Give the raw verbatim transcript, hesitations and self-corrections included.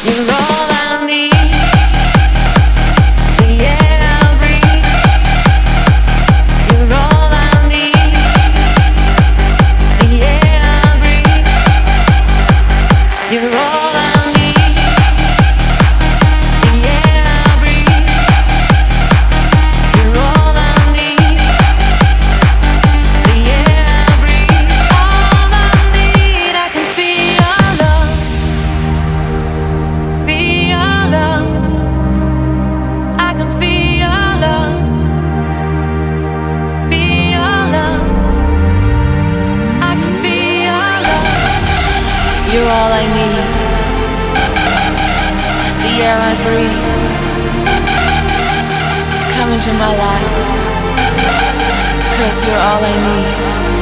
You're all I need. The air I breathe. You're all I need. The air I breathe. You're all I need. The air I breathe. You're all I need. The air I breathe. All I need. I can feel your love. Feel your love. I can feel your love. Feel your love. I can feel your love. You're all I need. The air I breathe. Come into my life. 'Cause you're all I need.